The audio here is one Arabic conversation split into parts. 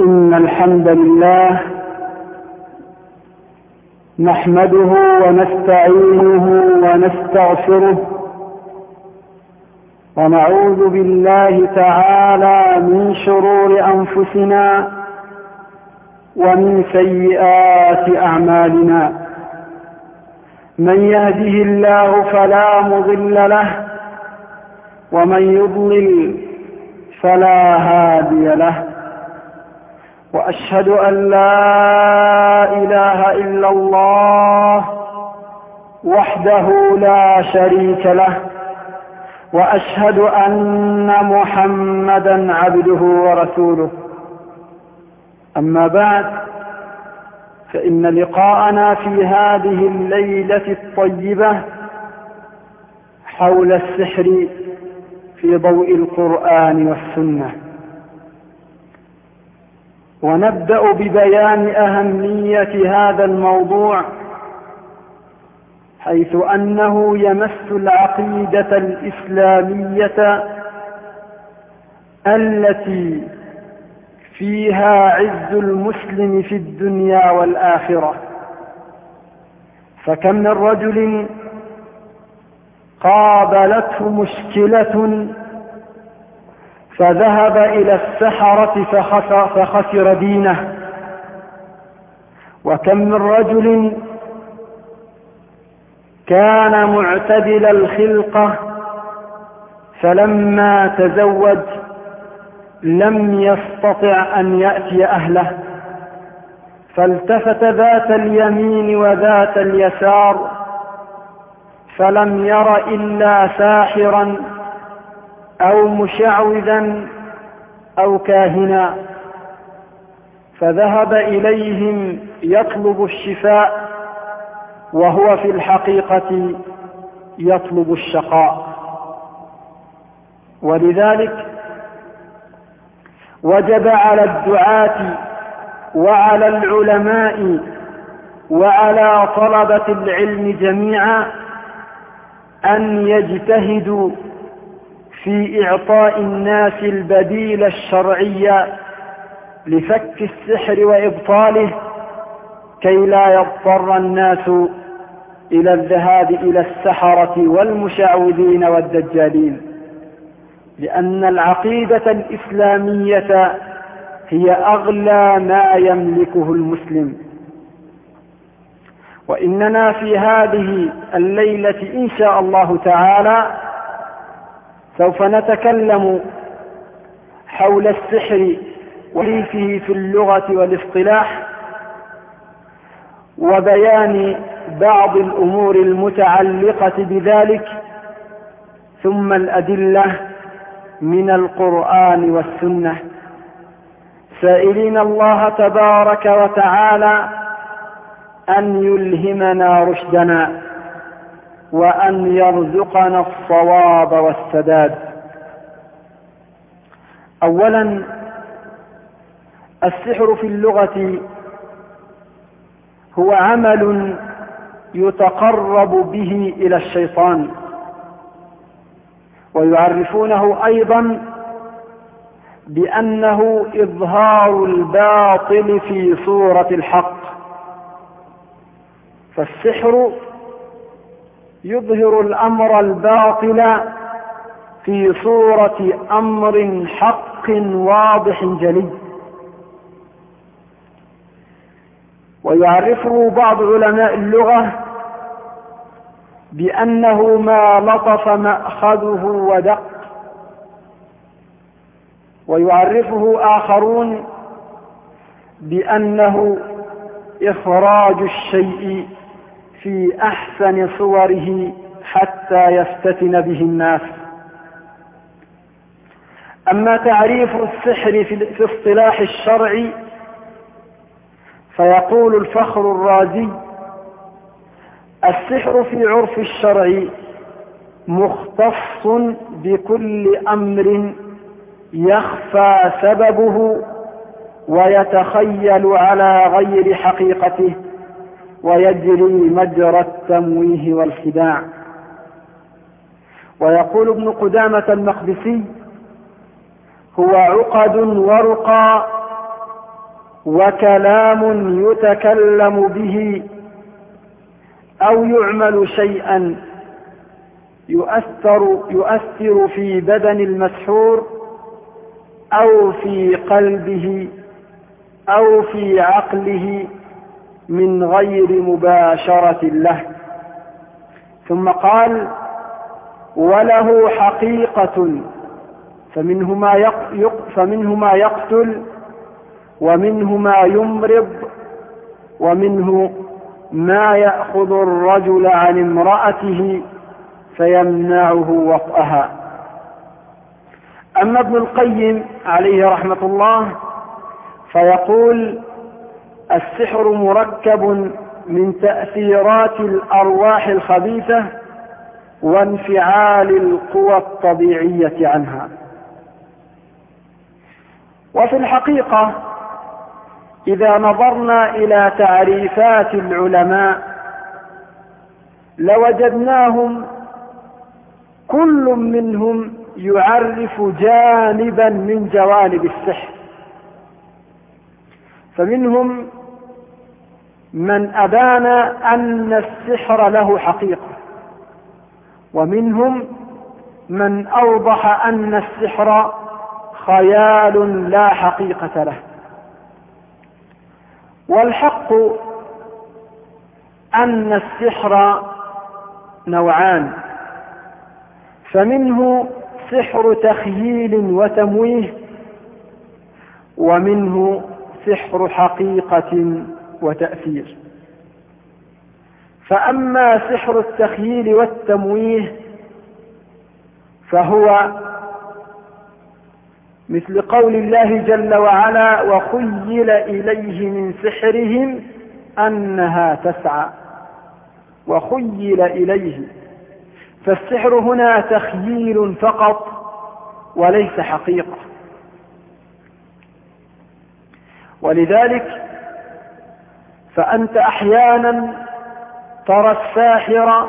إن الحمد لله نحمده ونستعينه ونستغفره ونعوذ بالله تعالى من شرور أنفسنا ومن سيئات أعمالنا. من يهده الله فلا مضل له ومن يضلل فلا هادي له، وأشهد أن لا إله إلا الله وحده لا شريك له، وأشهد أن محمدا عبده ورسوله. أما بعد، فإن لقاءنا في هذه الليلة الطيبة حول السحر في ضوء القرآن والسنة، ونبدأ ببيان أهمية هذا الموضوع، حيث أنه يمس العقيدة الإسلامية التي فيها عز المسلم في الدنيا والآخرة. فكم من رجل قابلته مشكلة فذهب إلى السحرة فخسر دينه، وكم من رجل كان معتدل الخلقة فلما تزوج لم يستطع أن يأتي أهله، فالتفت ذات اليمين وذات اليسار فلم ير إلا ساحرا أو مشعوذا أو كاهنا، فذهب إليهم يطلب الشفاء وهو في الحقيقة يطلب الشقاء. ولذلك وجب على الدعاة وعلى العلماء وعلى طلبة العلم جميعا أن يجتهدوا في إعطاء الناس البديل الشرعي لفك السحر وإبطاله، كي لا يضطر الناس إلى الذهاب إلى السحرة والمشعوذين والدجالين، لأن العقيدة الإسلامية هي أغلى ما يملكه المسلم. وإننا في هذه الليلة إن شاء الله تعالى سوف نتكلم حول السحر وتعريفه في اللغة والاصطلاح، وبيان بعض الأمور المتعلقة بذلك، ثم الأدلة من القرآن والسنة، سائلين الله تبارك وتعالى أن يلهمنا رشدنا وأن يرزقنا الصواب والسداد. أولا، السحر في اللغة هو عمل يتقرب به إلى الشيطان، ويعرفونه أيضا بأنه إظهار الباطل في صورة الحق. فالسحر يظهر الأمر الباطل في صورة أمر حق واضح جلي. ويعرفه بعض علماء اللغة بأنه ما لطف مأخذه ودق، ويعرفه آخرون بأنه إخراج الشيء في أحسن صوره حتى يفتتن به الناس. أما تعريف السحر في اصطلاح الشرع، فيقول الفخر الرازي: السحر في عرف الشرع مختص بكل أمر يخفى سببه ويتخيل على غير حقيقته ويجري مجرى التمويه والخداع. ويقول ابن قدامة المقدسي: هو عقد ورقى وكلام يتكلم به أو يعمل شيئا يؤثر في بدن المسحور أو في قلبه أو في عقله من غير مباشرة له. ثم قال: وله حقيقة، فمنه ما يقتل، ومنه ما يمرض، ومنه ما يأخذ الرجل عن امرأته فيمنعه وطئها. أما ابن القيم عليه رحمة الله فيقول: السحر مركب من تأثيرات الأرواح الخبيثة وانفعال القوى الطبيعية عنها. وفي الحقيقة إذا نظرنا إلى تعريفات العلماء لوجدناهم كل منهم يعرف جانبا من جوانب السحر، فمنهم من أبان أن السحر له حقيقة، ومنهم من أوضح أن السحر خيال لا حقيقة له. والحق أن السحر نوعان، فمنه سحر تخييل وتمويه، ومنه سحر حقيقة وتأثير. فأما سحر التخييل والتمويه فهو مثل قول الله جل وعلا: وخيل إليه من سحرهم أنها تسعى. وخيل إليه، فالسحر هنا تخييل فقط وليس حقيقة. ولذلك فأنت أحيانا ترى الساحر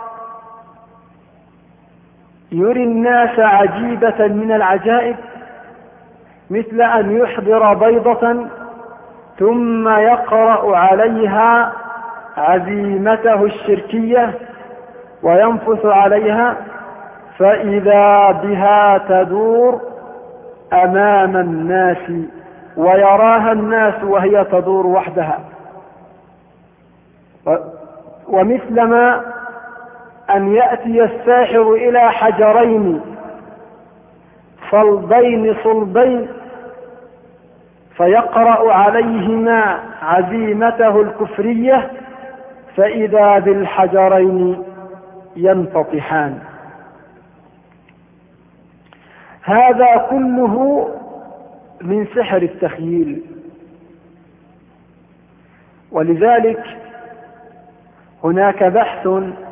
يري الناس عجيبة من العجائب، مثل أن يحضر بيضة ثم يقرأ عليها عزيمته الشركية وينفث عليها فإذا بها تدور أمام الناس ويراها الناس وهي تدور وحدها. ومثلما أن يأتي الساحر إلى حجرين صلبين صلبين فيقرأ عليهما عزيمته الكفرية فإذا بالحجرين ينتطحان. هذا كله من سحر التخييل. ولذلك هناك بحث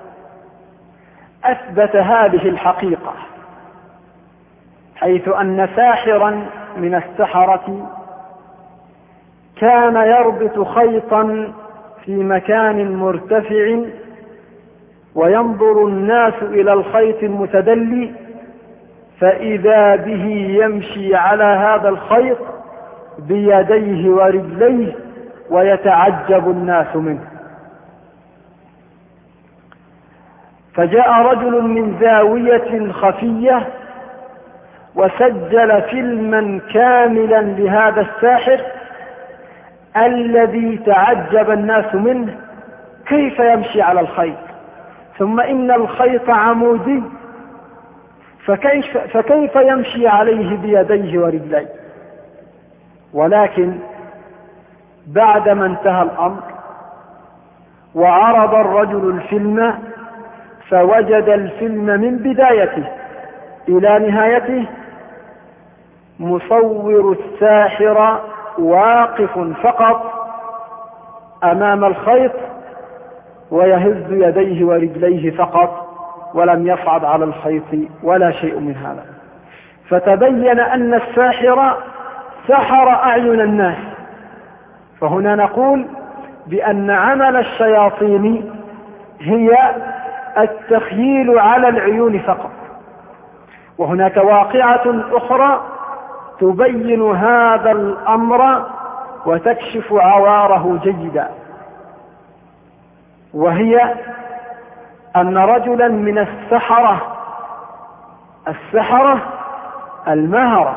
أثبت هذه الحقيقة، حيث أن ساحرا من السحرة كان يربط خيطا في مكان مرتفع وينظر الناس إلى الخيط المتدلي فإذا به يمشي على هذا الخيط بيديه ورجليه ويتعجب الناس منه. فجاء رجل من زاوية خفية وسجل فيلما كاملا لهذا الساحر الذي تعجب الناس منه، كيف يمشي على الخيط، ثم إن الخيط عمودي، فكيف يمشي عليه بيديه ورجليه. ولكن بعدما انتهى الأمر وعرض الرجل الفيلم فوجد الفيلم من بدايته إلى نهايته مصور الساحر واقف فقط أمام الخيط ويهز يديه ورجليه فقط ولم يصعد على الخيط ولا شيء من هذا. فتبين أن الساحر سحر أعين الناس. فهنا نقول بأن عمل الشياطين هي التخييل على العيون فقط. وهناك واقعة أخرى تبين هذا الأمر وتكشف عواره جيدا، وهي أن رجلا من السحرة المهرة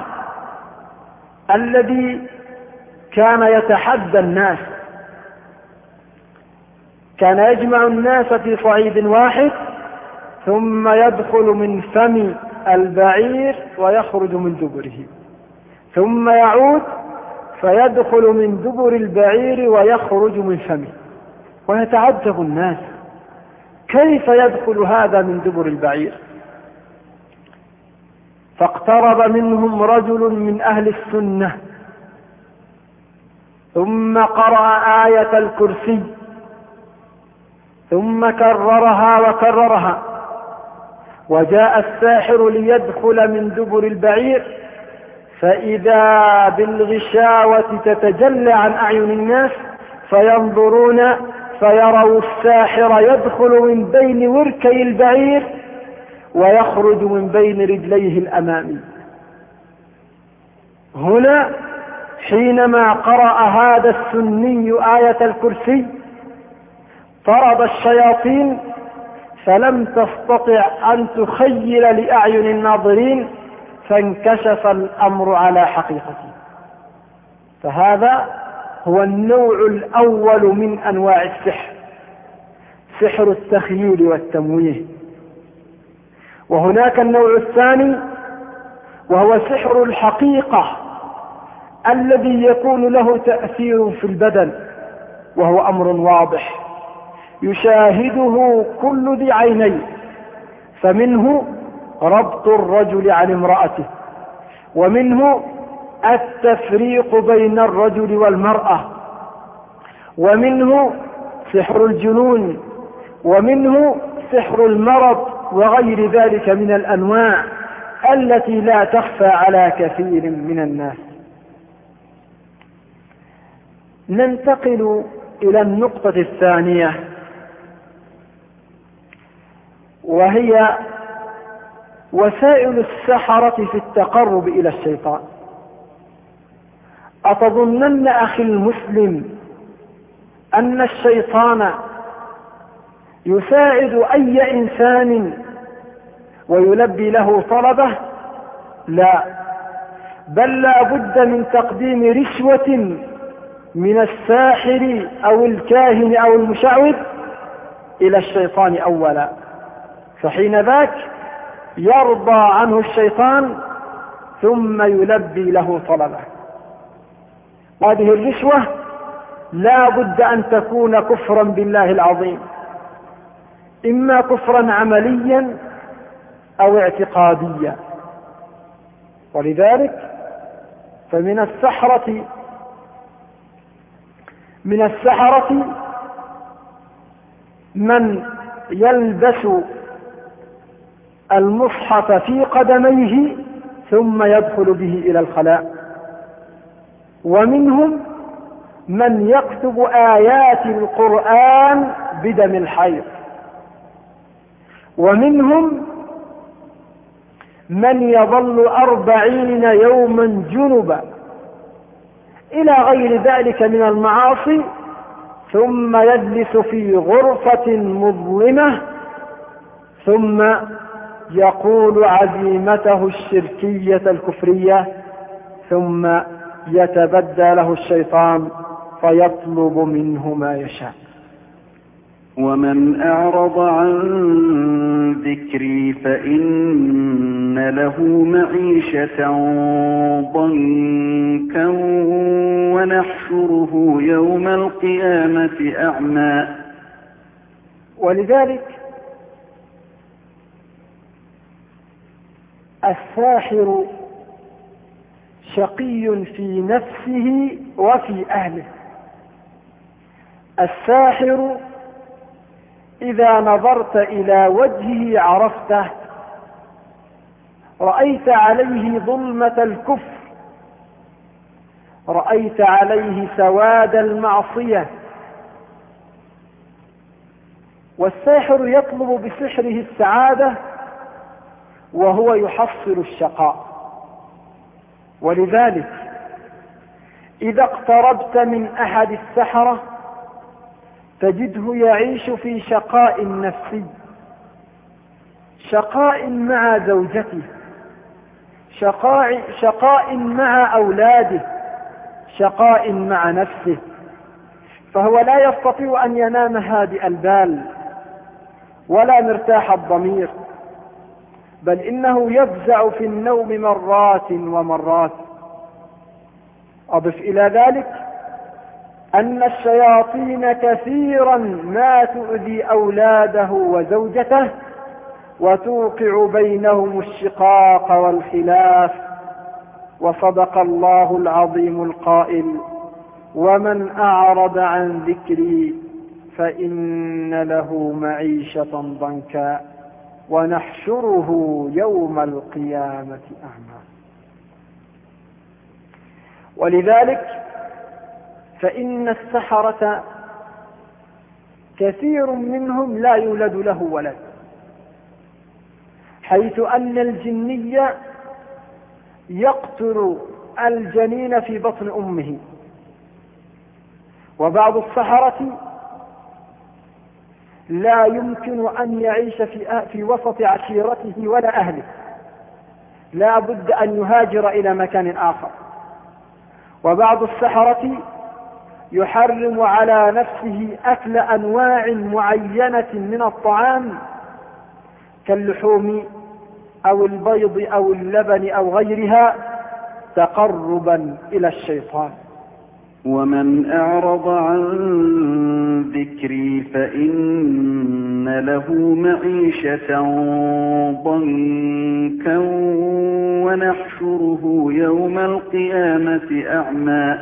الذي كان يتحدى الناس، كان يجمع الناس في صعيد واحد ثم يدخل من فم البعير ويخرج من دبره، ثم يعود فيدخل من دبر البعير ويخرج من فمه، ويتعجب الناس كيف يدخل هذا من دبر البعير. فاقترب منهم رجل من أهل السنة ثم قرأ آية الكرسي ثم كررها وكررها، وجاء الساحر ليدخل من دبر البعير فإذا بالغشاوة تتجلى عن أعين الناس فينظرون فيروا الساحر يدخل من بين وركي البعير ويخرج من بين رجليه الأمامي. هنا حينما قرأ هذا السني آية الكرسي طرد الشياطين، فلم تستطع أن تخيل لأعين الناظرين، فانكشف الأمر على حقيقته. فهذا هو النوع الأول من أنواع السحر، سحر التخييل والتمويه. وهناك النوع الثاني وهو سحر الحقيقة الذي يكون له تأثير في البدن، وهو أمر واضح يشاهده كل ذي عينين، فمنه ربط الرجل عن امرأته، ومنه التفريق بين الرجل والمرأة، ومنه سحر الجنون، ومنه سحر المرض، وغير ذلك من الأنواع التي لا تخفى على كثير من الناس. ننتقل إلى النقطة الثانية، وهي وسائل السحرة في التقرب إلى الشيطان. أتظنن أخي المسلم أن الشيطان يساعد أي إنسان ويلبي له طلبه؟ لا، بل لا بد من تقديم رشوة من الساحر أو الكاهن أو المشعوذ إلى الشيطان أولا، فحين ذاك يرضى عنه الشيطان ثم يلبي له طلبه. هذه الرشوة لا بد أن تكون كفرا بالله العظيم، إما كفرا عمليا أو اعتقاديا. ولذلك فمن السحرة من يلبس المصحف في قدميه ثم يدخل به إلى الخلاء، ومنهم من يكتب آيات القرآن بدم الحيض، ومنهم من يظل 40 يوما جنبا، إلى غير ذلك من المعاصي، ثم يجلس في غرفة مظلمة ثم يقول عزيمته الشركية الكفرية، ثم يتبدى له الشيطان فيطلب منه ما يشاء. ومن أعرض عن ذكري فإن له معيشة ضنكا ونحشره يوم القيامة أعمى. ولذلك الساحر شقي في نفسه وفي أهله. الساحر إذا نظرت إلى وجهه عرفته، رأيت عليه ظلمة الكفر، رأيت عليه سواد المعصية. والساحر يطلب بسحره السعادة وهو يحصل الشقاء. ولذلك إذا اقتربت من أحد السحرة تجده يعيش في شقاء نفسي، شقاء مع زوجته، شقاء مع أولاده، شقاء مع نفسه، فهو لا يستطيع أن ينام هادئ البال ولا مرتاح الضمير، بل إنه يفزع في النوم مرات ومرات. أضف إلى ذلك أن الشياطين كثيرا ما تؤذي أولاده وزوجته وتوقع بينهم الشقاق والخلاف. وصدق الله العظيم القائل: ومن أعرض عن ذكري فإن له معيشة ضنكا ونحشره يوم القيامة أعمى. ولذلك فإن السحرة كثير منهم لا يولد له ولد، حيث أن الجني يقتل الجنين في بطن أمه. وبعض السحرة لا يمكن أن يعيش في وسط عشيرته ولا أهله، لا بد أن يهاجر إلى مكان آخر. وبعض السحرة يحرم على نفسه أكل أنواع معينة من الطعام كاللحوم أو البيض أو اللبن أو غيرها تقربا إلى الشيطان. ومن أعرض عن ذكري فإن له معيشة ضنكا ونحشره يوم القيامة أعمى.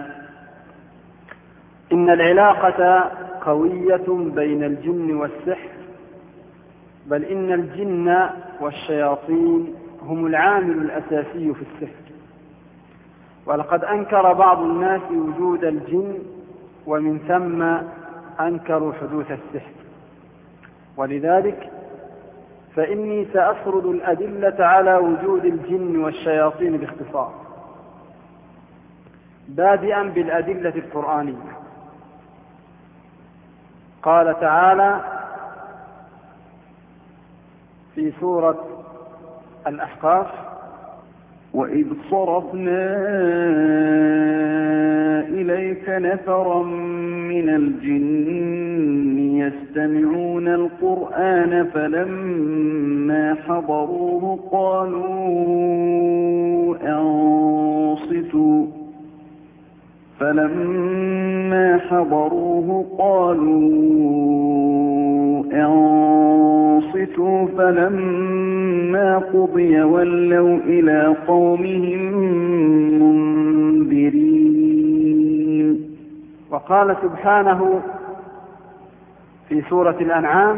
إن العلاقة قوية بين الجن والسحر، بل إن الجن والشياطين هم العامل الأساسي في السحر. ولقد أنكر بعض الناس وجود الجن ومن ثم أنكروا حدوث السحر. ولذلك فإني سأسرد الأدلة على وجود الجن والشياطين باختصار، بادئا بالأدلة القرآنية. قال تعالى في سورة الأحقاف: وإذ صرفنا إليك نفرا من الجن يستمعون القرآن فلما حضروه قالوا أنصتوا فلما قضي ولوا إلى قومهم منذرين. وقال سبحانه في سورة الأنعام: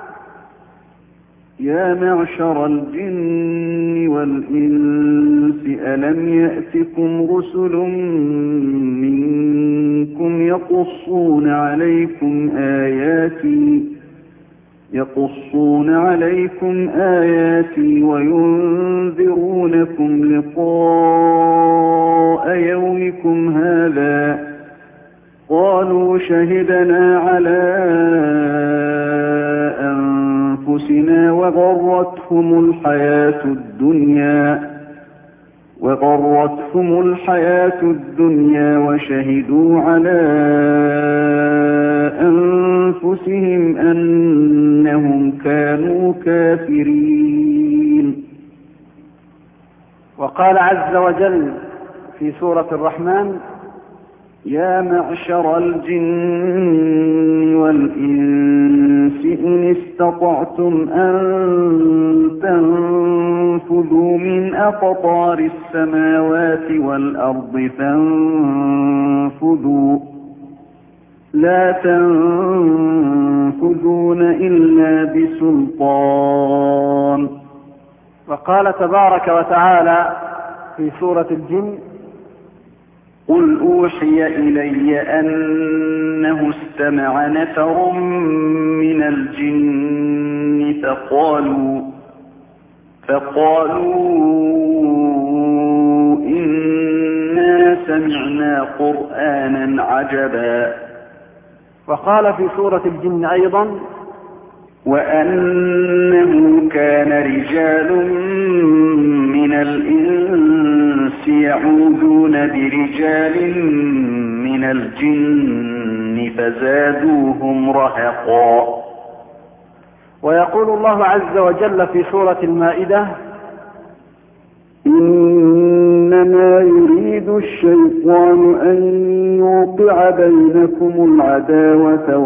يا معشر الجن والإنس ألم يأتكم رسل منكم يقصون عليكم آياتي وينذرونكم لقاء يومكم هذا قالوا شهدنا على أنفسنا وغرتهم الحياة الدنيا وشهدوا على أنفسهم أنهم كانوا كافرين. وقال عز وجل في سورة الرحمن: يا معشر الجن والإنس إن استطعتم أن تنفذوا من أقطار السماوات والأرض فانفذوا لا تنفذون إلا بسلطان. وقال تبارك وتعالى في سورة الجن: قل أوحي إلي أنه استمع نفر من الجن فقالوا إنا إنا سمعنا قرآنا عجبا. وقال في سورة الجن أيضا: وأنه كان رجال من الإنس يعوذون برجال من الجن فزادوهم رهقا. ويقول الله عز وجل في سورة المائدة: إنما يريد الشيطان أن يوقع بينكم العداوة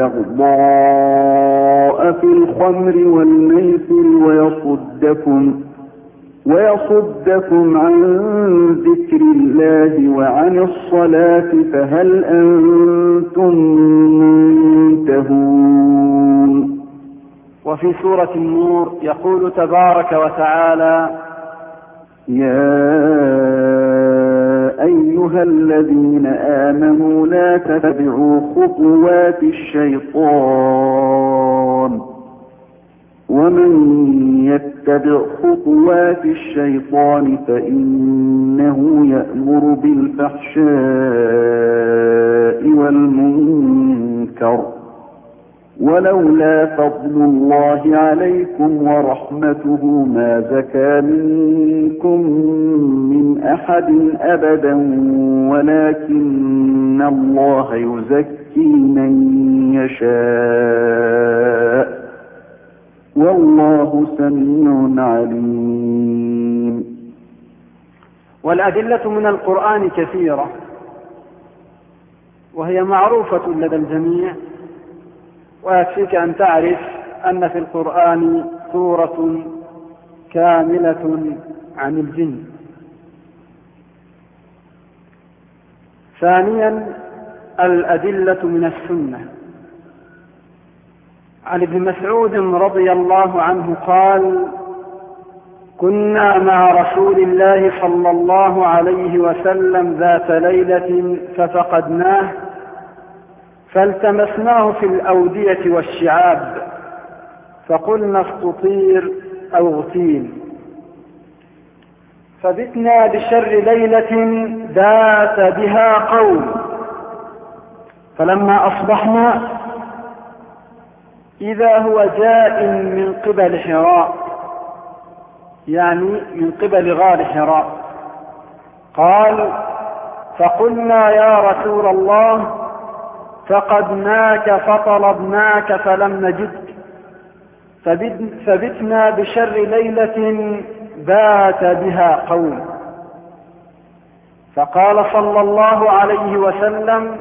والبغضاء في الخمر والميسر ويصدكم عن ذكر الله وعن الصلاة فهل أنتم منتهون. وفي سورة النور يقول تبارك وتعالى: يا أيها الذين آمنوا لا تتبعوا خطوات الشيطان ومن يتبع خطوات الشيطان فإنه يأمر بالفحشاء والمنكر ولولا فضل الله عليكم ورحمته ما زكى منكم من أحد أبدا ولكن الله يزكي من يشاء والله سميع عليم. والأدلة من القرآن كثيرة وهي معروفة لدى الجميع، ويكفيك أن تعرف أن في القرآن سورة كاملة عن الجن. ثانيا الأدلة من السنة. عن ابن مسعود رضي الله عنه قال: كنا مع رسول الله صلى الله عليه وسلم ذات ليلة ففقدناه فالتمسناه في الأودية والشعاب فقلنا استطير أو اغتيل، فبتنا بشر ليلة بات بها قوم، فلما أصبحنا إذا هو جاء من قبل حراء، يعني من قبل غار حراء. قال: فقلنا يا رسول الله فقدناك فطلبناك فلم نجدك، فبتنا بشر ليلة بات بها قوم. فقال صلى الله عليه وسلم: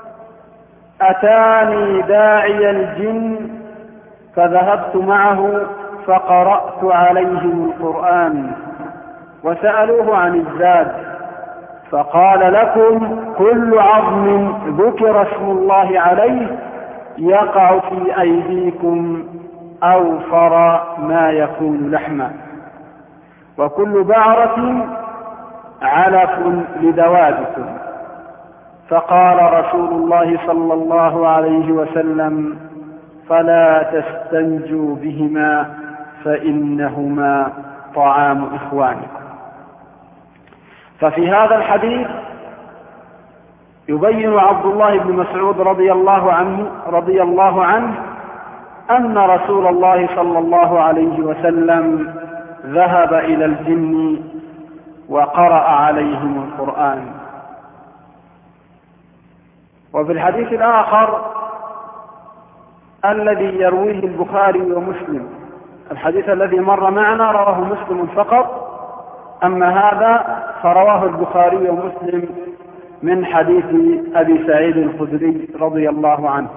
أتاني داعي الجن فذهبت معه فقرأت عليهم القرآن وسألوه عن الزاد فقال: لكم كل عظم ذكر اسم الله عليه يقع في أيديكم أوفر ما يكون لحما، وكل بعرة علف لدوابكم. فقال رسول الله صلى الله عليه وسلم: فلا تستنجوا بهما فإنهما طعام إخوانكم. ففي هذا الحديث يبين عبد الله بن مسعود رضي الله عنه أن رسول الله صلى الله عليه وسلم ذهب إلى الجن وقرأ عليهم القرآن. وفي الحديث الآخر الذي يرويه البخاري ومسلم، الحديث الذي مر معنا رواه مسلم فقط، أما هذا فرواه البخاري ومسلم من حديث أبي سعيد الخدري رضي الله عنه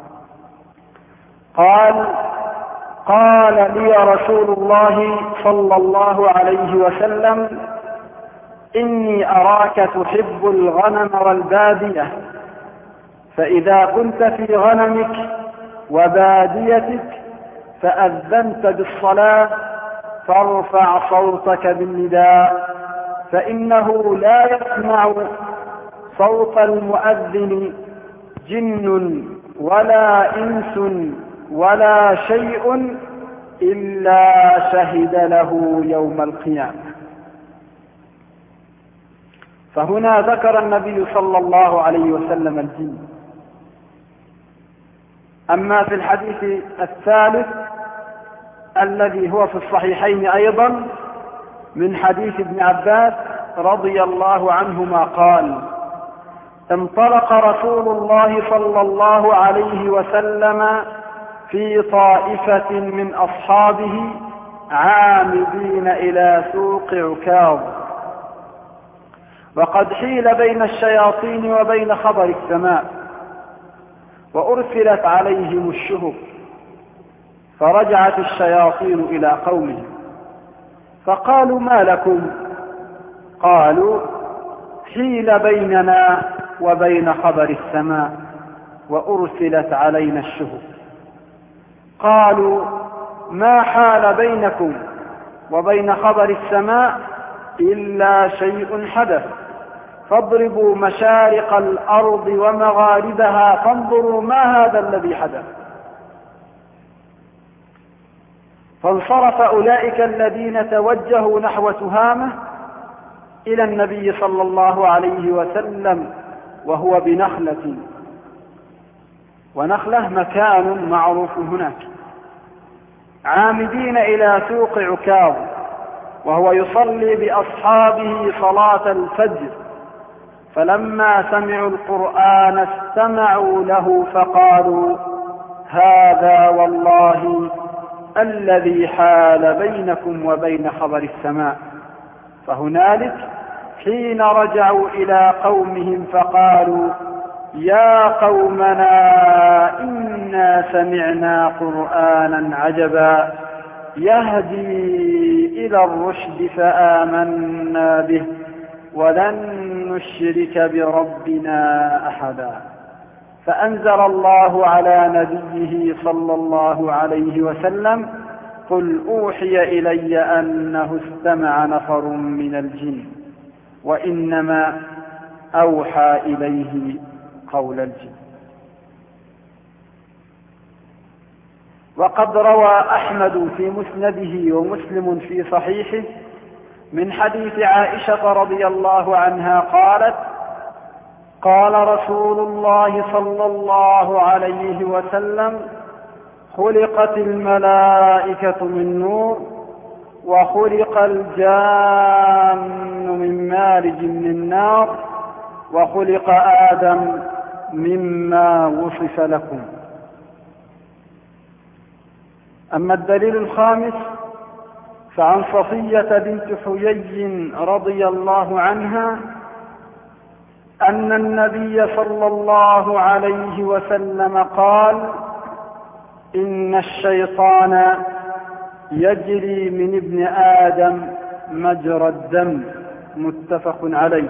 قال لي رسول الله صلى الله عليه وسلم: إني أراك تحب الغنم والبادية، فإذا كنت في غنمك وباديتك فأذنت بالصلاة فارفع صوتك بالنداء، فإنه لا يسمع صوت المؤذن جن ولا إنس ولا شيء إلا شهد له يوم القيامة. فهنا ذكر النبي صلى الله عليه وسلم الجن. أما في الحديث الثالث الذي هو في الصحيحين أيضا من حديث ابن عباس رضي الله عنهما قال: انطلق رسول الله صلى الله عليه وسلم في طائفة من أصحابه عامدين إلى سوق عكاظ، وقد حيل بين الشياطين وبين خبر السماء، وأرسلت عليهم الشهب، فرجعت الشياطين إلى قومهم فقالوا: ما لكم؟ قالوا: حيل بيننا وبين خبر السماء وأرسلت علينا الشهب. قالوا: ما حال بينكم وبين خبر السماء إلا شيء حدث، فاضربوا مشارق الأرض ومغاربها فانظروا ما هذا الذي حدث. فانصرف أولئك الذين توجهوا نحو تهامة إلى النبي صلى الله عليه وسلم وهو بنخلة، ونخلة مكان معروف هناك، عامدين إلى سوق عكاظ، وهو يصلي بأصحابه صلاة الفجر. فلما سمعوا القرآن استمعوا له فقالوا: هذا والله الذي حال بينكم وبين خبر السماء. فهنالك حين رجعوا إلى قومهم فقالوا: يا قومنا إنا سمعنا قرآنا عجبا يهدي إلى الرشد فآمنا به ولن نشرك بربنا أحدا. فأنزل الله على نبيه صلى الله عليه وسلم: قل أوحي إلي أنه استمع نفر من الجن وإنما أوحى إليه قول الجن. وقد روى أحمد في مسنده ومسلم في صحيحه من حديث عائشة رضي الله عنها قالت: قال رسول الله صلى الله عليه وسلم: خلقت الملائكة من نور، وخلق الجان من مارج من نار، وخلق آدم مما وصف لكم. أما الدليل الخامس فعن صفية بنت حيي رضي الله عنها أن النبي صلى الله عليه وسلم قال: إن الشيطان يجري من ابن آدم مجرى الدم، متفق عليه.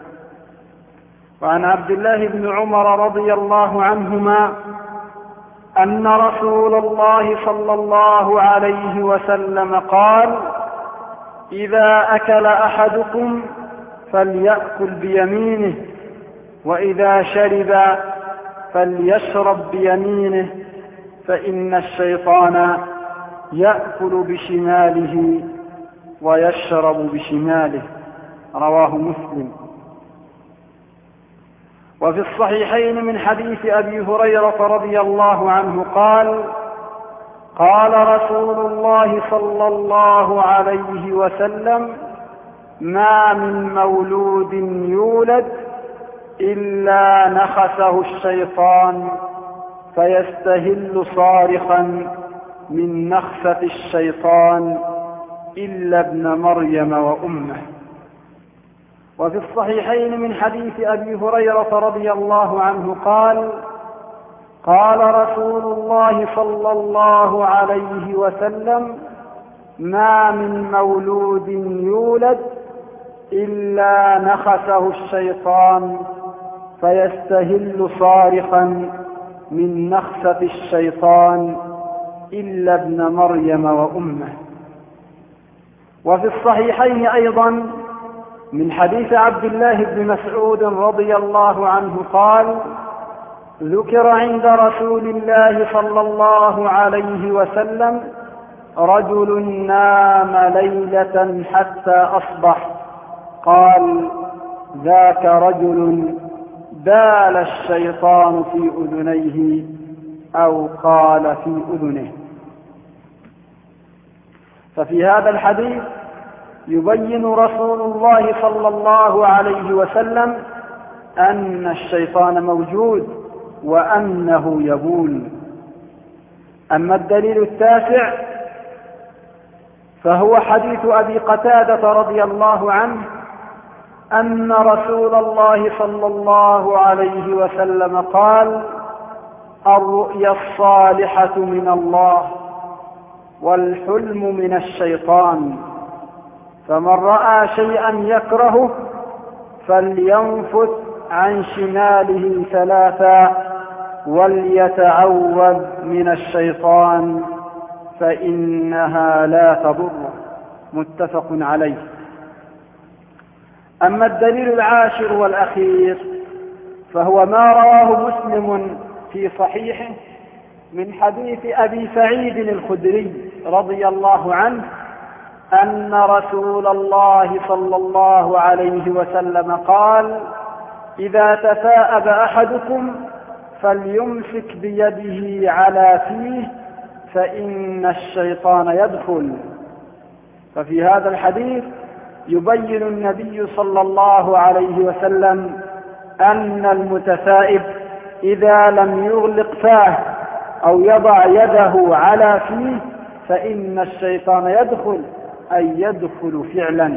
وعن عبد الله بن عمر رضي الله عنهما أن رسول الله صلى الله عليه وسلم قال: إذا أكل أحدكم فليأكل بيمينه، وإذا شرب فليشرب بيمينه، فإن الشيطان يأكل بشماله ويشرب بشماله. رواه مسلم. وفي الصحيحين من حديث أبي هريرة رضي الله عنه قال: قال رسول الله صلى الله عليه وسلم: ما من مولود يولد إلا نخسه الشيطان فيستهل صارخا من نخسة الشيطان إلا ابن مريم وأمه. وفي الصحيحين من حديث أبي هريرة رضي الله عنه قال: قال رسول الله صلى الله عليه وسلم: ما من مولود يولد إلا نخسه الشيطان فيستهل صارخا من نخسة الشيطان إلا ابن مريم وأمه. وفي الصحيحين أيضا من حديث عبد الله بن مسعود رضي الله عنه قال: ذكر عند رسول الله صلى الله عليه وسلم رجل نام ليلة حتى أصبح، قال: ذاك رجل بال الشيطان في أذنيه أو قال في أذنه. ففي هذا الحديث يبين رسول الله صلى الله عليه وسلم أن الشيطان موجود وأنه يبول. أما الدليل التاسع فهو حديث أبي قتادة رضي الله عنه أن رسول الله صلى الله عليه وسلم قال: الرؤيا الصالحة من الله والحلم من الشيطان، فمن رأى شيئا يكرهه فلينفث عن شماله 3 وليتعوذ من الشيطان فإنها لا تضره. متفق عليه. أما الدليل العاشر والأخير فهو ما رواه مسلم في صحيحه من حديث أبي سعيد الخدري رضي الله عنه أن رسول الله صلى الله عليه وسلم قال: إذا تثاءب أحدكم فليمسك بيده على فيه فإن الشيطان يدخل. ففي هذا الحديث يبين النبي صلى الله عليه وسلم أن المتثائب إذا لم يغلق فاه أو يضع يده على فيه فإن الشيطان يدخل، أي يدخل فعلا.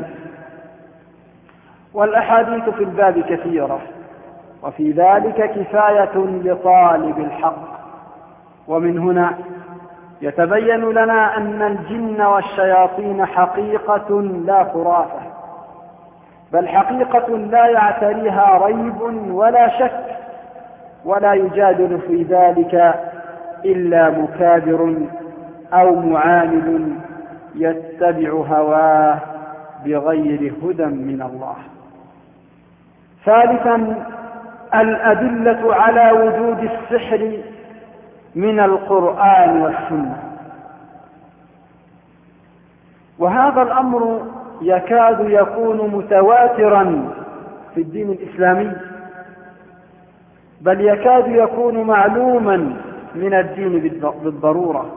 والأحاديث في الباب كثيرة، وفي ذلك كفاية لطالب الحق. ومن هنا يتبين لنا أن الجن والشياطين حقيقة لا خرافة، بل حقيقة لا يعتريها ريب ولا شك، ولا يجادل في ذلك إلا مكابر أو معاند يتبع هواه بغير هدى من الله. ثالثا، الأدلة على وجود السحر من القرآن والسنة. وهذا الأمر يكاد يكون متواترا في الدين الإسلامي، بل يكاد يكون معلوما من الدين بالضرورة.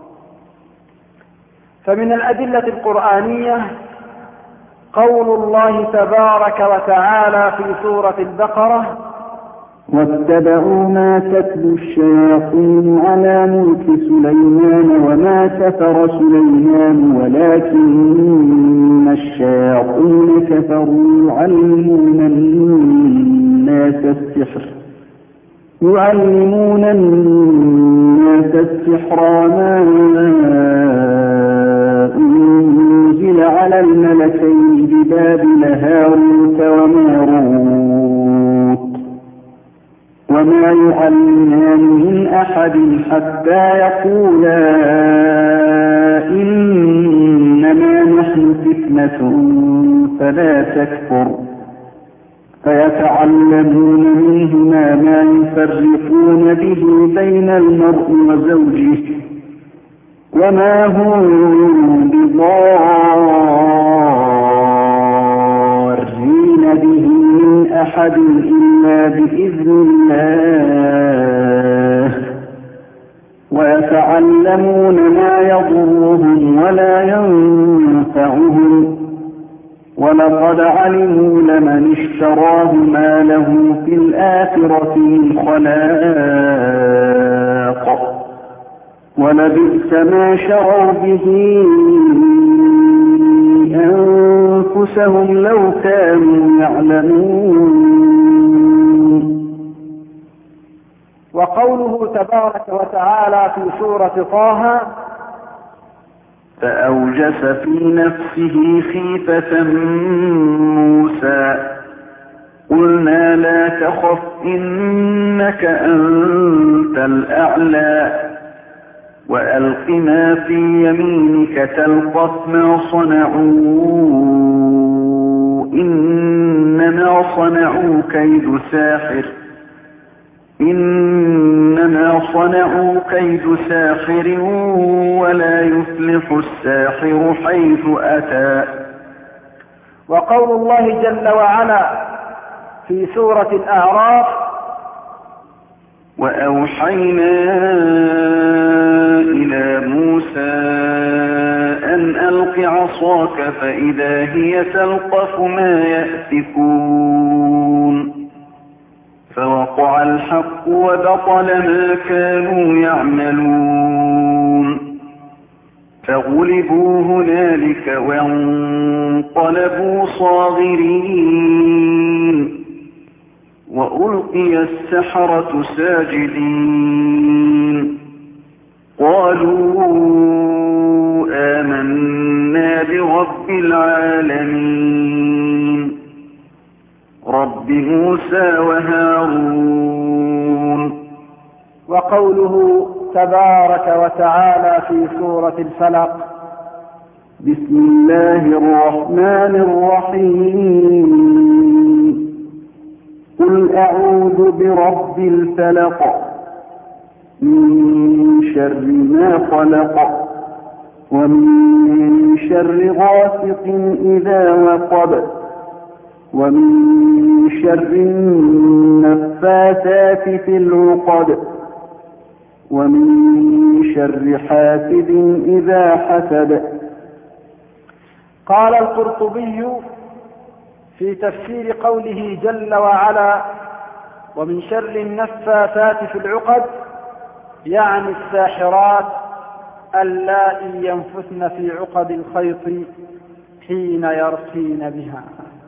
فمن الأدلة القرآنية قول الله تبارك وتعالى في سورة البقرة: واتبعوا ما تتلو الشياطين على ملك سليمان وما كفر سليمان ولكن الشياطين كفروا يعلمون الناس السحر وما أنزل على الملكين ببابل هاروت وماروت وما يعلمان من أحد حتى يقولا إنما نحن فتنة فلا تكفر، فيتعلمون منهما ما يفرقون به بين المرء وزوجه وما هم بضارين به من أحد إلا بإذن الله، ويتعلمون ما يضرهم ولا ينفعهم، ولقد علموا لمن اشتراه ما له في الآخرة من خلاق، ولبئس ما شروا به أنفسهم لو كانوا يعلمون. وقوله تبارك وتعالى في سورة طه: فأوجس في نفسه خيفة موسى قلنا لا تخف إنك أنت الأعلى وألق ما في يمينك تلقف ما صنعوا إنما صنعوا كيد ساحر ولا يفلح الساحر حيث أتى. وقول الله جل وعلا: في سورة الأعراف: وأوحينا إلى موسى أن ألق عصاك فإذا هي تلقف ما يأفكون فوقع الحق وبطل ما كانوا يعملون فغلبوا هنالك وانقلبوا صاغرين وألقي السحرة ساجدين قالوا آمنا برب العالمين رب موسى وهارون. وقوله تبارك وتعالى في سورة الفلق: بسم الله الرحمن الرحيم قل أعوذ برب الفلق من شر ما خلق ومن شر غاسق إذا وقب ومن شر النفاثات في العقد ومن شر حاسد إذا حسد. قال القرطبي في تفسير قوله جل وعلا: ومن شر النفاثات في العقد، يعني الساحرات اللائي ينفثن في عقد الخيط حين يرقين بها.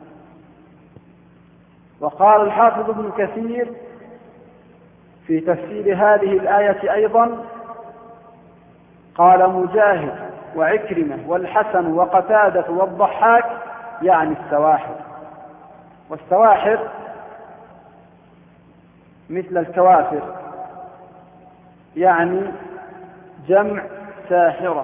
وقال الحافظ ابن كثير في تفسير هذه الآية أيضا: قال مجاهد وعكرمة والحسن وقتادة والضحاك يعني السواحر. والسواحر مثل الكوافر، يعني جمع ساحرة.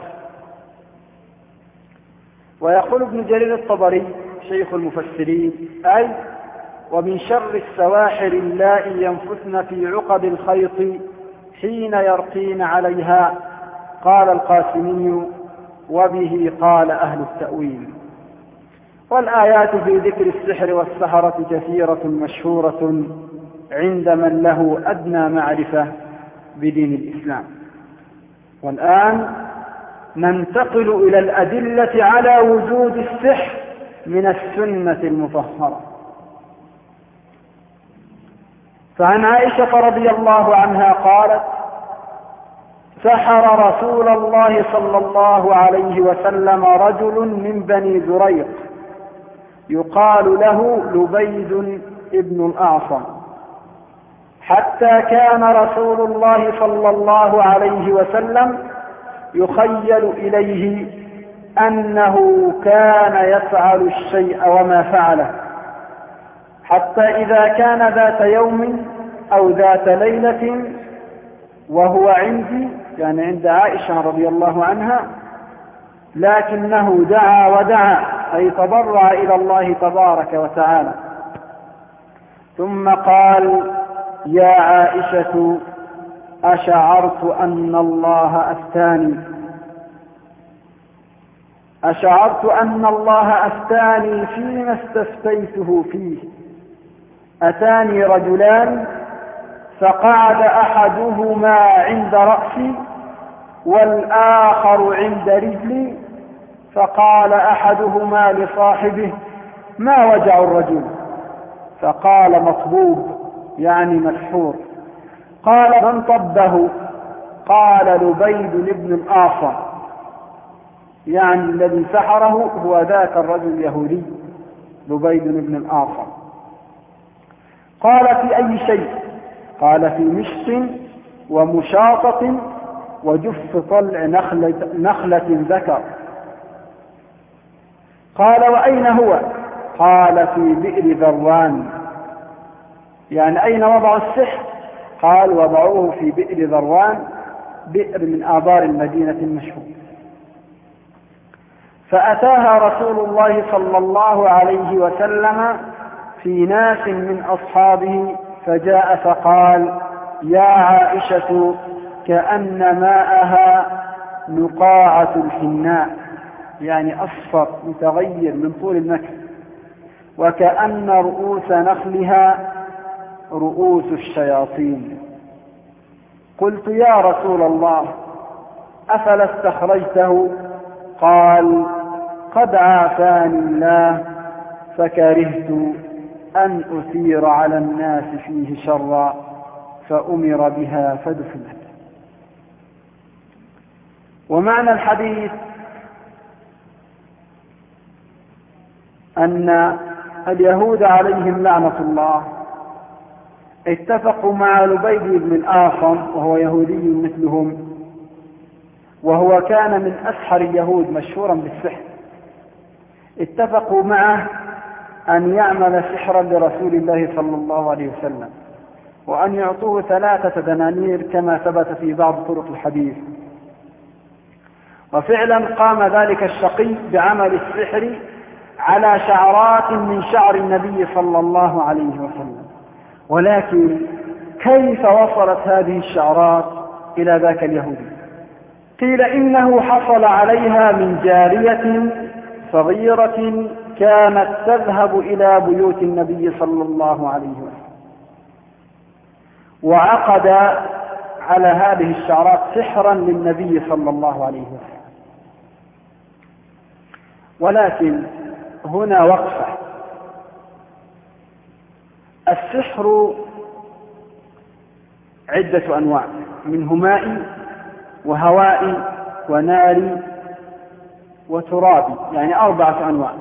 ويقول ابن جرير الطبري شيخ المفسرين: أي ومن شر السواحر اللائي ينفثن في عقد الخيط حين يرقين عليها. قال القاسمي: وبه قال أهل التأويل. والآيات في ذكر السحر والسحرة كثيرة مشهورة عند من له أدنى معرفة بدين الإسلام. والآن ننتقل إلى الأدلة على وجود السحر من السنة المطهرة. فعن عائشة رضي الله عنها قالت: سحر رسول الله صلى الله عليه وسلم رجل من بني زريق يقال له لبيد ابن الأعصم، حتى كان رسول الله صلى الله عليه وسلم يخيل إليه أنه كان يفعل الشيء وما فعله، حتى إذا كان ذات يوم أو ذات ليلة وهو عندي، يعني عند عائشة رضي الله عنها، لكنه دعا ودعا، أي تضرع إلى الله تبارك وتعالى، ثم قال: يا عائشة أشعرت أن الله أفتاني فيما استفتيته فيه. أتاني رجلان فقعد أحدهما عند رأسي والآخر عند رجلي، فقال أحدهما لصاحبه: ما وجع الرجل؟ فقال: مطبوب، يعني مسحور. قال: من طبه؟ قال: لبيد بن الأعصم، يعني الذي سحره هو ذاك الرجل اليهودي لبيد بن الأعصم. قال: في أي شيء؟ قال: في مشط ومشاطة وجف طلع نخلة ذكر. قال: وأين هو؟ قال: في بئر ذروان، يعني أين وضعوا السحر؟ قال: وضعوه في بئر ذروان، بئر من آبار المدينة المشهور. فأتاها رسول الله صلى الله عليه وسلم في ناس من أصحابه، فجاء فقال: يا عائشة كأن ماءها نقاعة الحناء، يعني أصفر متغير من طول النكر. وكأن رؤوس نخلها رؤوس الشياطين. قلت يا رسول الله أفلا استخرجته؟ قال قد عافاني الله فكرهت أن أثير على الناس فيه شرا فأمر بها فدفنت. ومعنى الحديث أن اليهود عليهم لعنة الله اتفقوا مع لبيد بن الآصم وهو يهودي مثلهم، وهو كان من أسحر اليهود مشهورا بالسحر، اتفقوا معه أن يعمل سحرا لرسول الله صلى الله عليه وسلم، وأن يعطوه 3 دنانير كما ثبت في بعض طرق الحديث. وفعلا قام ذلك الشقي بعمل السحر على شعرات من شعر النبي صلى الله عليه وسلم. ولكن كيف وصلت هذه الشعرات إلى ذاك اليهودي؟ قيل إنه حصل عليها من جارية صغيرة كانت تذهب إلى بيوت النبي صلى الله عليه وسلم، وعقد على هذه الشعرات سحرا للنبي صلى الله عليه وسلم. ولكن هنا وقفة. السحر عدة أنواع، منه مائي وهوائي وناري وترابي، يعني 4 أنواع.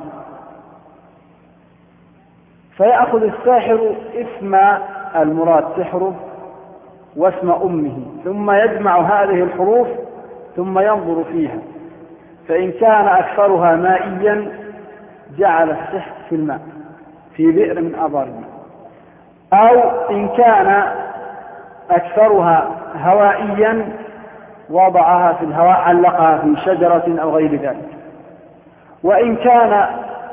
فيأخذ الساحر اسم المراد سحره واسم أمه، ثم يجمع هذه الحروف ثم ينظر فيها، فإن كان أكثرها مائيا جعل السحر في الماء في بئر من آبار الماء، أو إن كان أكثرها هوائيا وضعها في الهواء، علقها في شجرة أو غير ذلك. وإن كان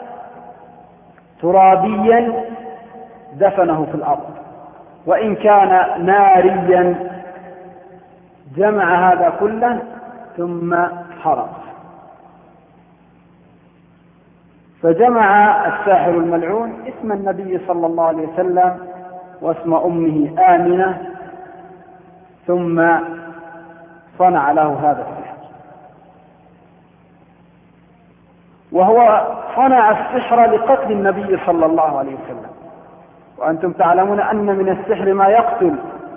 ترابيا دفنه في الأرض. وإن كان ناريا جمع هذا كله ثم حرق. فجمع الساحر الملعون اسم النبي صلى الله عليه وسلم واسم أمه آمنة، ثم صنع له هذا السحر. وهو صنع السحر لقتل النبي صلى الله عليه وسلم، وأنتم تعلمون أن من السحر ما يقتل.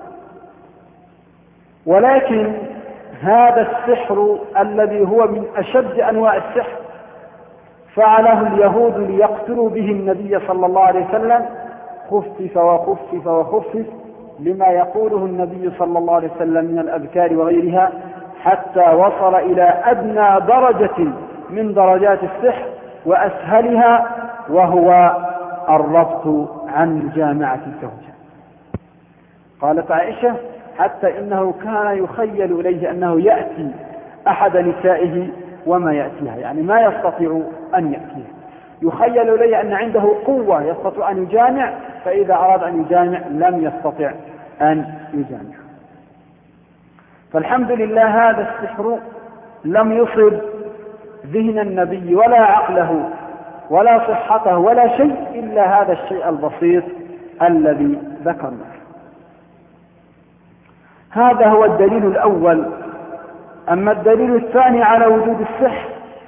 ولكن هذا السحر الذي هو من أشد أنواع السحر فعله اليهود ليقتلوا به النبي صلى الله عليه وسلم، خفف وخفف وخفف لما يقوله النبي صلى الله عليه وسلم من الأذكار وغيرها، حتى وصل إلى أدنى درجة من درجات السحر وأسهلها، وهو الربط عن جامعة الزوجة. قالت عائشة حتى إنه كان يخيل إليه أنه يأتي أحد نسائه وما يأتيها، يعني ما يستطيع أن يأتيها. يخيل إليه أن عنده قوة يستطيع أن يجامع، فإذا أراد أن يجامع لم يستطع أن يجامع. فالحمد لله هذا السحر لم يصب ذهن النبي ولا عقله ولا صحته ولا شيء إلا هذا الشيء البسيط الذي ذكرناه. هذا هو الدليل الأول. أما الدليل الثاني على وجود السحر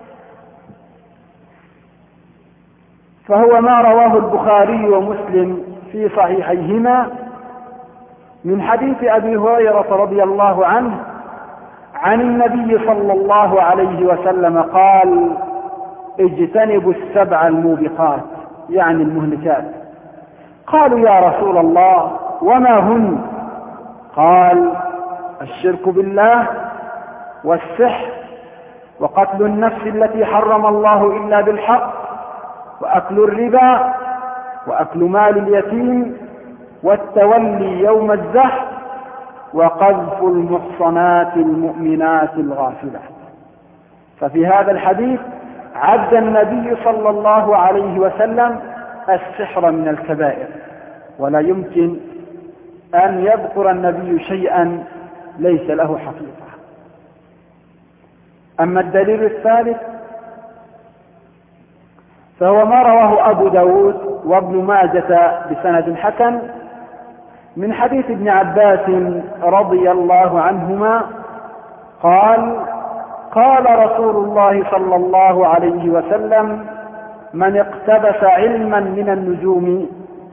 فهو ما رواه البخاري ومسلم في صحيحيهما من حديث أبي هريرة رضي الله عنه عن النبي صلى الله عليه وسلم قال: اجتنبوا 7 الموبقات، يعني المهلكات. قالوا: يا رسول الله وما هن؟ قال: الشرك بالله، والسحر، وقتل النفس التي حرم الله إلا بالحق، وأكل الربا، وأكل مال اليتيم، والتولي يوم الزحف، وقذف المحصنات المؤمنات الغافلات. ففي هذا الحديث عد النبي صلى الله عليه وسلم السحر من الكبائر، ولا يمكن أن يذكر النبي شيئا ليس له حقيقة. أما الدليل الثالث فهو ما رواه أبو داود وابن ماجة بسند حسن من حديث ابن عباس رضي الله عنهما قال: قال رسول الله صلى الله عليه وسلم: من اقتبس علما من النجوم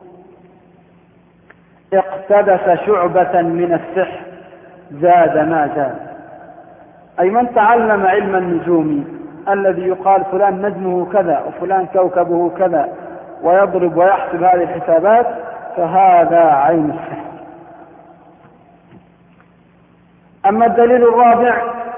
اقتبس شعبة من السحر زاد ما زاد. أي من تعلم علم النجوم الذي يقال فلان نجمه كذا وفلان كوكبه كذا ويضرب ويحسب هذه الحسابات، فهذا عين السحر. أما الدليل الرابع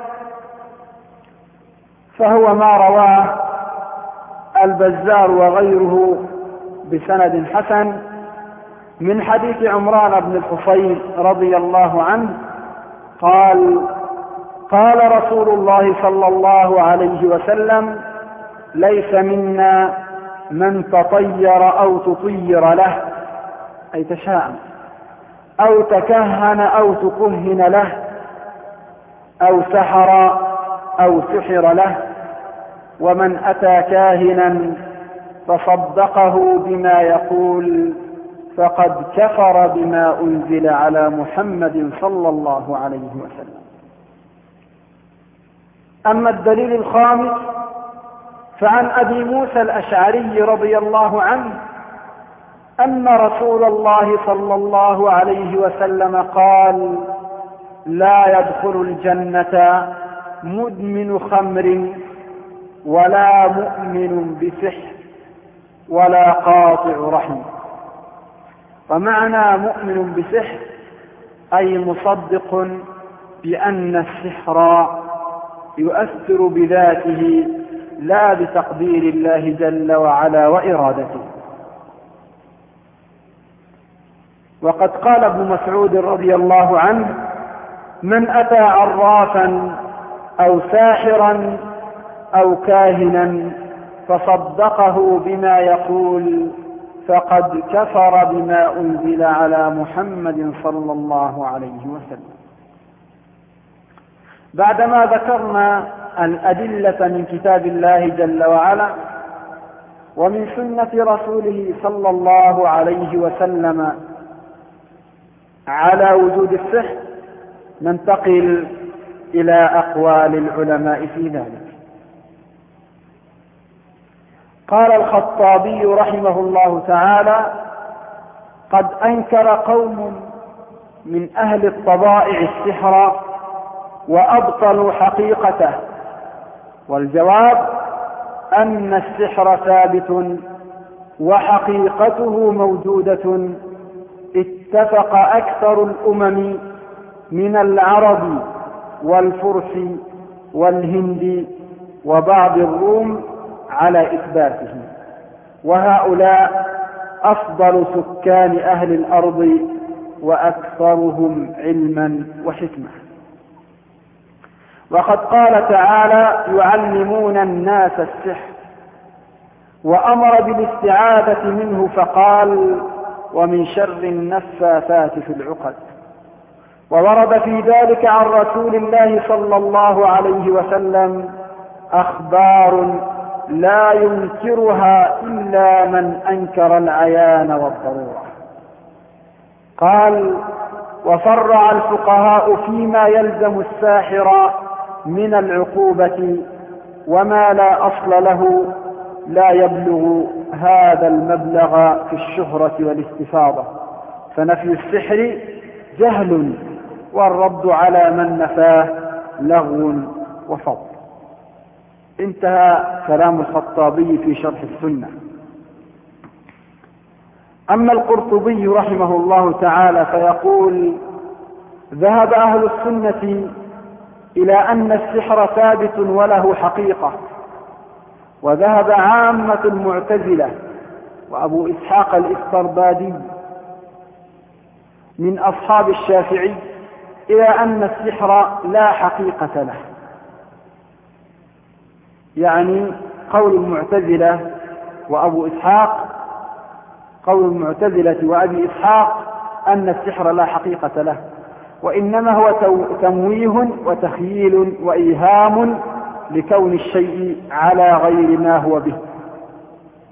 فهو ما رواه البزار وغيره بسند حسن من حديث عمران بن الحصين رضي الله عنه قال: قال رسول الله صلى الله عليه وسلم: ليس منا من تطير أو تطير له، أي تشاءم، أو تكهن أو تكهن له، أو سحر أو سحر له، ومن أتى كاهنا فصدقه بما يقول فقد كفر بما أنزل على محمد صلى الله عليه وسلم. أما الدليل الخامس فعن أبي موسى الأشعري رضي الله عنه أن رسول الله صلى الله عليه وسلم قال: لا يدخل الجنة مدمن خمر ولا مؤمن بسحر ولا قاطع رحم. ومعنى مؤمن بسحر أي مصدق بأن السحر يؤثر بذاته لا بتقدير الله جل وعلا وإرادته. وقد قال ابن مسعود رضي الله عنه: من أتى عرافا أو ساحرا أو كاهنا فصدقه بما يقول فقد كفر بما أنزل على محمد صلى الله عليه وسلم. بعدما ذكرنا الأدلة من كتاب الله جل وعلا ومن سنة رسوله صلى الله عليه وسلم على وجود السحر، ننتقل إلى أقوال العلماء في ذلك. قال الخطابي رحمه الله تعالى: قد أنكر قوم من أهل الطبائع السحر وأبطلوا حقيقته، والجواب أن السحر ثابت وحقيقته موجودة، اتفق أكثر الأمم من العرب والفرس والهند وبعض الروم على إثباته، وهؤلاء أفضل سكان أهل الأرض وأكثرهم علما وحكمة. وقد قال تعالى: يعلمون الناس السحر، وأمر بالاستعاذة منه فقال: ومن شر النفاثات في العقد. وورد في ذلك عن رسول الله صلى الله عليه وسلم أخبار لا ينكرها إلا من أنكر العيان والضرورة. قال: وفرع الفقهاء فيما يلزم الساحر من العقوبة وما لا أصل له لا يبلغ هذا المبلغ في الشهرة والاستفاضة، فنفي السحر جهل والرد على من نفاه لغو وفضل. انتهى كلام الخطابي في شرح السنة. أما القرطبي رحمه الله تعالى فيقول: ذهب أهل السنة إلى أن السحر ثابت وله حقيقة، وذهب عامة المعتزلة وأبو إسحاق الإسطربادي من أصحاب الشافعي إلى أن السحر لا حقيقة له. يعني قول المعتزلة وأبو إسحاق، قول المعتزلة وأبي إسحاق أن السحر لا حقيقة له، وإنما هو تمويه وتخييل وإيهام لكون الشيء على غير ما هو به.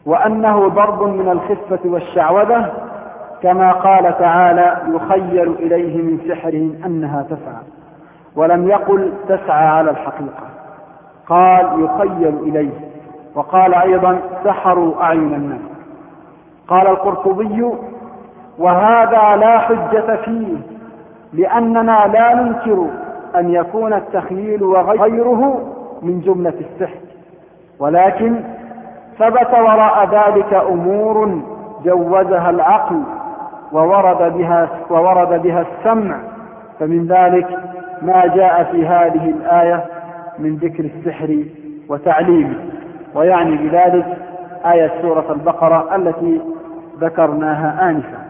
وأنه ضرب من الخفة والشعوذة، كما قال تعالى: يخيل إليه من سحرهم أنها تسعى، ولم يقل تسعى على الحقيقة، قال يخيل إليه. وقال أيضا: سحروا أعين الناس. قال القرطبي: وهذا لا حجة فيه، لأننا لا ننكر أن يكون التخييل وغيره من جملة السحر، ولكن ثبت وراء ذلك أمور جوزها العقل وورد بها السمع، فمن ذلك ما جاء في هذه الآية من ذكر السحر وتعليمه، ويعني بذلك آية سورة البقرة التي ذكرناها آنفا.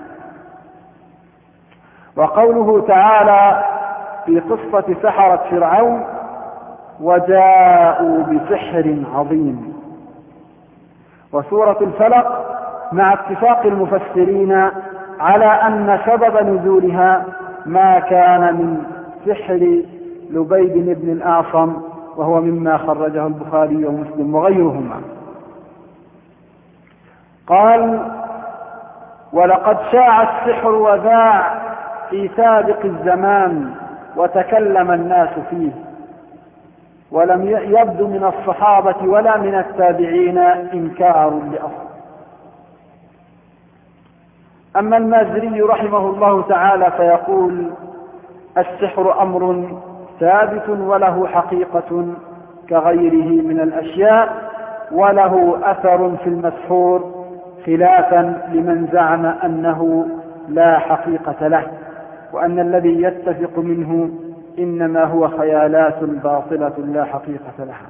وقوله تعالى في قصة سحرة فرعون: وجاءوا بسحر عظيم. وسورة الفلق مع اتفاق المفسرين على أن سبب نزولها ما كان من سحر لبيد بن الأعصم، وهو مما خرجه البخاري ومسلم وغيرهما. قال: ولقد شاع السحر وذاع في سابق الزمان، وتكلم الناس فيه، ولم يبدو من الصحابة ولا من التابعين إنكار لأصل. أما المازري رحمه الله تعالى فيقول: السحر أمر ثابت وله حقيقة كغيره من الأشياء، وله أثر في المسحور، خلافا لمن زعم أنه لا حقيقة له، وأن الذي يتفق منه إنما هو خيالات باطلة لا حقيقة لها.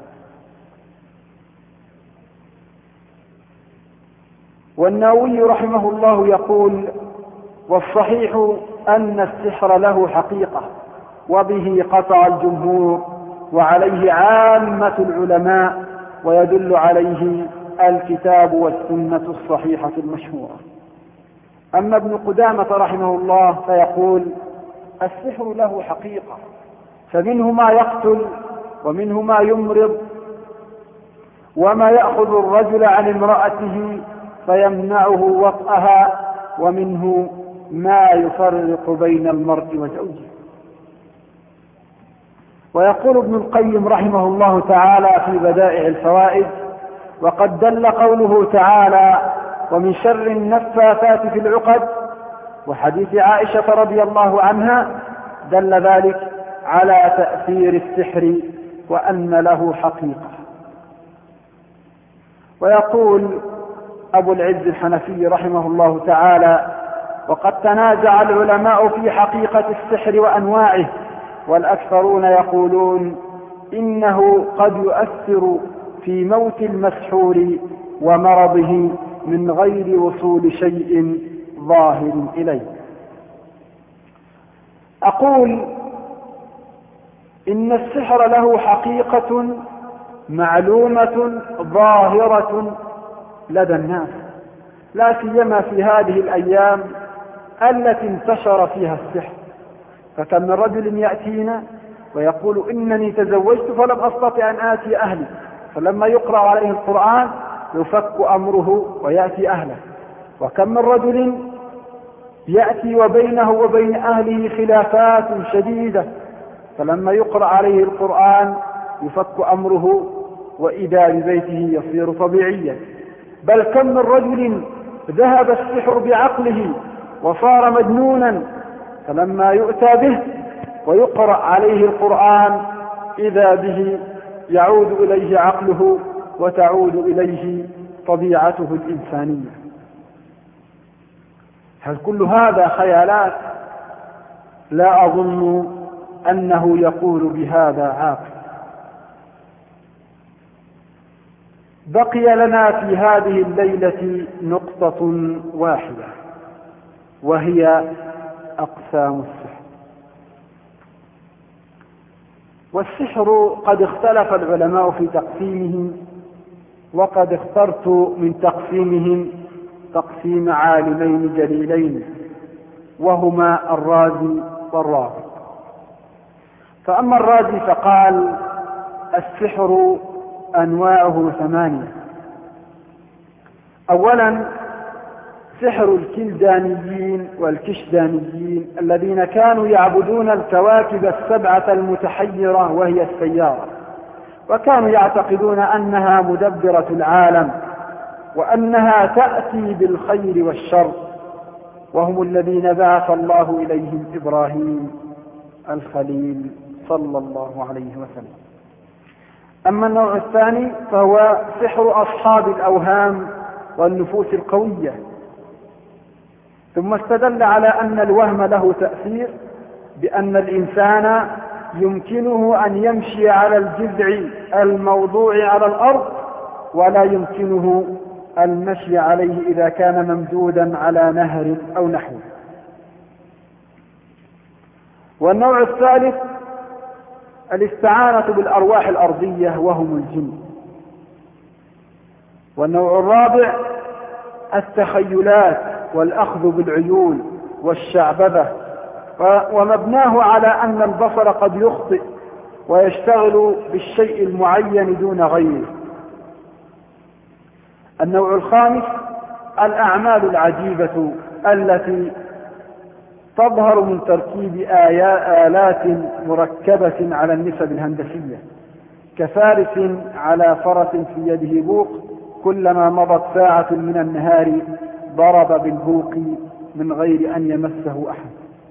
والنووي رحمه الله يقول: والصحيح أن السحر له حقيقة، وبه قطع الجمهور، وعليه عامة العلماء، ويدل عليه الكتاب والسنة الصحيحة المشهورة. أما ابن قدامة رحمه الله فيقول: السحر له حقيقة، فمنه ما يقتل، ومنه ما يمرض، وما يأخذ الرجل عن امرأته فيمنعه وطئها، ومنه ما يفرق بين المرء وزوجه. ويقول ابن القيم رحمه الله تعالى في بدائع الفوائد: وقد دل قوله تعالى: ومن شر النفاثات في العقد، وحديث عائشة رضي الله عنها، دل ذلك على تأثير السحر وأن له حقيقة. ويقول أبو العز الحنفي رحمه الله تعالى: وقد تنازع العلماء في حقيقة السحر وأنواعه، والأكثرون يقولون إنه قد يؤثر في موت المسحور ومرضه من غير وصول شيء ظاهر إليه. أقول إن السحر له حقيقة معلومة ظاهرة لدى الناس، لا سيما في هذه الأيام التي انتشر فيها السحر. فكم من رجل يأتينا ويقول: إنني تزوجت فلم أستطع أن آتي أهلي، فلما يقرأ عليه القرآن يفك أمره ويأتي أهله. وكم من رجل يأتي وبينه وبين أهله خلافات شديدة، فلما يقرأ عليه القرآن يفك أمره وإذا ببيته يصير طبيعيا. بل كم من رجل ذهب السحر بعقله وصار مجنونا، فلما يؤتى به ويقرأ عليه القرآن إذا به يعود إليه عقله وتعود إليه طبيعته الإنسانية. هل كل هذا خيالات؟ لا أظن أنه يقول بهذا عاقل. بقي لنا في هذه الليلة نقطة واحدة، وهي أقسام السحر. والسحر قد اختلف العلماء في تقسيمه، وقد اخترت من تقسيمهم تقسيم عالمين جليلين، وهما الرازي والراغب. فأما الرازي فقال: السحر أنواعه 8: أولا سحر الكلدانيين والكشدانيين الذين كانوا يعبدون الكواكب السبعة المتحيرة وهي السيارة، وكانوا يعتقدون أنها مدبرة العالم وأنها تأتي بالخير والشر، وهم الذين بعث الله إليهم إبراهيم الخليل صلى الله عليه وسلم. أما النوع الثاني فهو سحر أصحاب الأوهام والنفوس القوية، ثم استدل على أن الوهم له تأثير بأن الإنسان يمكنه أن يمشي على الجذع الموضوع على الأرض ولا يمكنه المشي عليه إذا كان ممدودا على نهر أو نحوه. والنوع الثالث الاستعانة بالأرواح الأرضية وهم الجن. والنوع الرابع التخيلات والأخذ بالعيون والشعبذة، ومبناه على أن البصر قد يخطئ ويشتغل بالشيء المعين دون غيره. النوع الخامس الأعمال العجيبة التي تظهر من تركيب آلات مركبة على النسب الهندسية، كفارس على فرس في يده بوق كلما مضت ساعة من النهار ضرب بالبوق من غير أن يمسه أحد.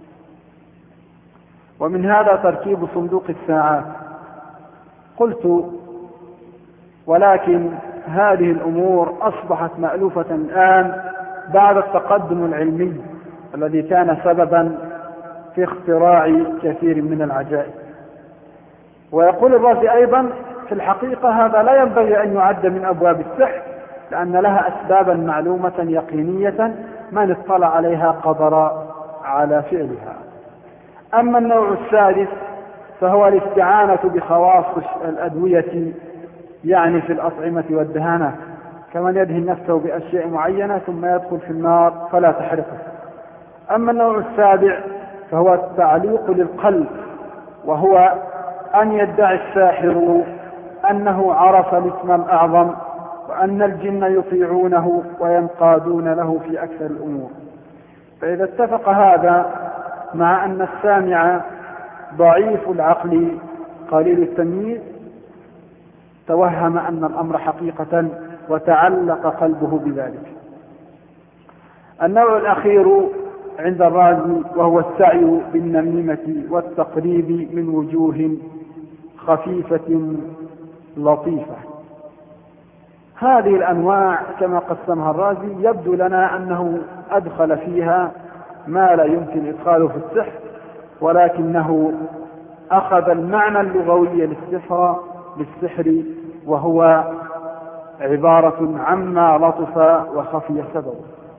ومن هذا تركيب صندوق الساعات. قلت ولكن هذه الأمور أصبحت مألوفة الآن بعد التقدم العلمي الذي كان سببا في اختراع كثير من العجائب. ويقول الرازي أيضا في الحقيقة هذا لا ينبغي أن يعد من أبواب السحر، لأن لها أسبابا معلومة يقينية من اطلع عليها قدر على فعلها. أما النوع السادس فهو الاستعانة بخواص الأدوية، يعني في الأطعمة والدهانات، كمن يدهن نفسه بأشياء معينة ثم يدخل في النار فلا تحرقه. أما النوع السابع فهو التعليق للقلب، وهو أن يدعي الساحر أنه عرف الاسم الأعظم وأن الجن يطيعونه وينقادون له في أكثر الأمور. فإذا اتفق هذا مع أن السامع ضعيف العقل قليل التمييز توهم أن الأمر حقيقة وتعلق قلبه بذلك. النوع الأخير عند الرازي وهو السعي بالنميمة والتقريب من وجوه خفيفة لطيفة. هذه الأنواع كما قسمها الرازي يبدو لنا أنه أدخل فيها ما لا يمكن إدخاله في السحر، ولكنه أخذ المعنى اللغوي للسحر وهو عبارة عما لطف وخفي سببه.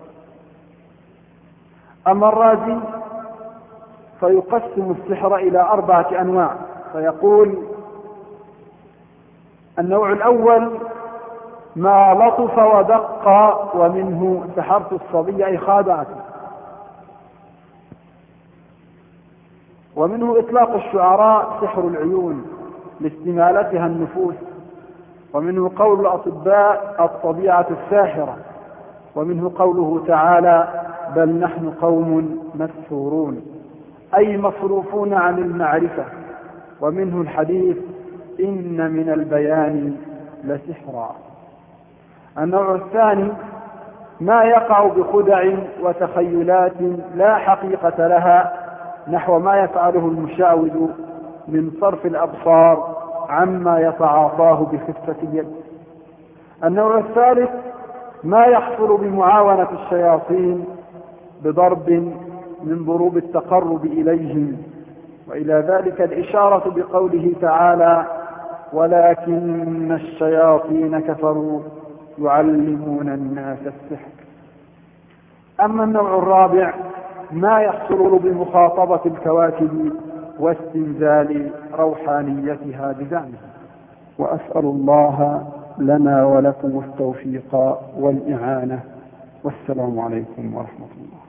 أما الرازي فيقسم السحر إلى 4 أنواع، فيقول النوع الأول ما لطف ودق ومنه سحرت الصبي أي خادعته، ومنه إطلاق الشعراء سحر العيون لاستمالتها النفوس، ومنه قول الأطباء الطبيعة الساحرة، ومنه قوله تعالى بل نحن قوم مسحورون أي مصروفون عن المعرفة، ومنه الحديث إن من البيان لسحرا. النوع الثاني ما يقع بخدع وتخيلات لا حقيقة لها، نحو ما يفعله المشعوذ من صرف الأبصار عما يتعاطاه بخفة اليد. النوع الثالث ما يحصل بمعاونة الشياطين بضرب من ضروب التقرب إليهم، وإلى ذلك الإشارة بقوله تعالى ولكن الشياطين كفروا يعلمون الناس السحر. أما النوع الرابع ما يحصل بمخاطبة الكواكب واستنزال روحانيتها بزعمها. وأسأل الله لنا ولكم التوفيق والإعانة، والسلام عليكم ورحمة الله.